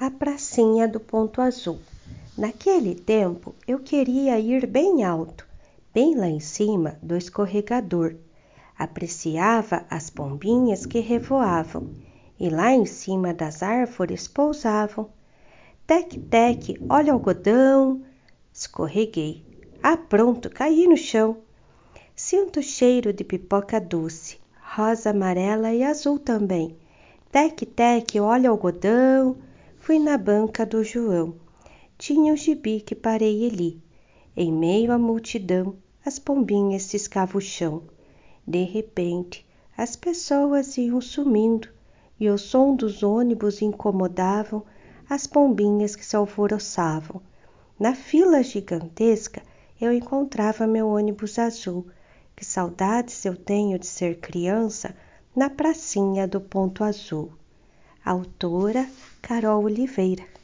A pracinha do Ponto Azul. Naquele tempo, eu queria ir bem alto, bem lá em cima do escorregador. Apreciava as pombinhas que revoavam e lá em cima das árvores pousavam. Tec-tec, olha o algodão. Escorreguei. Ah, pronto, caí no chão. Sinto o cheiro de pipoca doce, rosa, amarela e azul também. Tec-tec, olha o algodão. Fui na banca do João. Tinha um gibi que parei e li. Em meio à multidão, as pombinhas ciscavam o chão. De repente, as pessoas iam sumindo e o som dos ônibus incomodavam as pombinhas que se alvoroçavam. Na fila gigantesca, eu encontrava meu ônibus azul. Que saudades eu tenho de ser criança na pracinha do Ponto Azul. Autora Carol Oliveira.